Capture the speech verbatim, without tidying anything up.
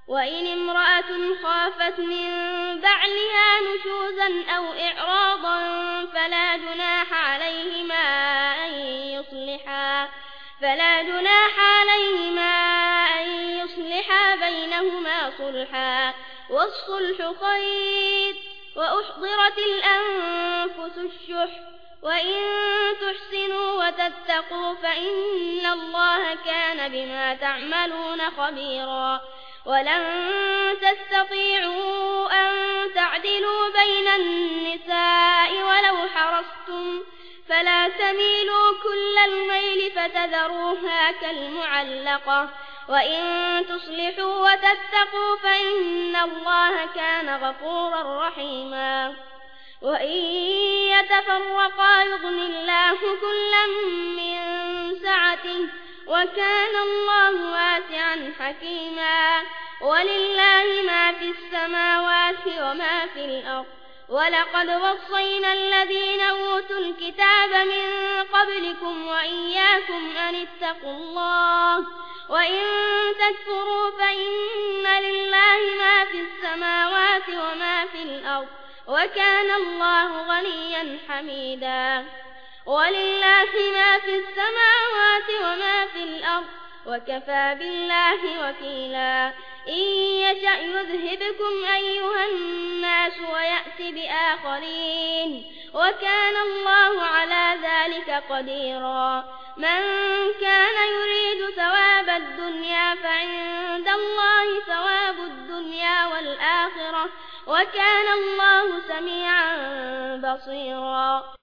وإن امرأة خافت من بعلها نشوزا أو إعراضا فلا جناح عليهما أن يصلحا فلا جناح عليهما أن يصلحا بينهما صلحا والصلح خير. وأحضرت الأنفس الشح وإن تحسنوا وتتقوا فإن الله كان بما تعملون خبيرا. ولن تستطيعوا أن تعدلوا بين النساء ولو حرصتم فلا تميلوا كل الميل فتذروها كالمعلقة. وإن تصلحوا وتتقوا فإن الله كان غفورا رحيما. وإن يتفرقا يغن الله كلا من سعته وكان الله واسعا حكيما. ولله ما في السماوات وما في الأرض ولقد وصينا الذين أوتوا الكتاب من قبلكم وإياكم أن اتقوا الله وإن تكفروا فإن لله ما في السماوات وما في الأرض وكان الله غنيا حميدا. ولله ما في السماوات وما في الأرض وكفى بالله وكيلا. إن يشأ يذهبكم أيها الناس ويأتي بآخرين وكان الله على ذلك قديرا. من كان يريد ثواب الدنيا فعند الله ثواب الدنيا والآخرة وكان الله سميعا بصيرا.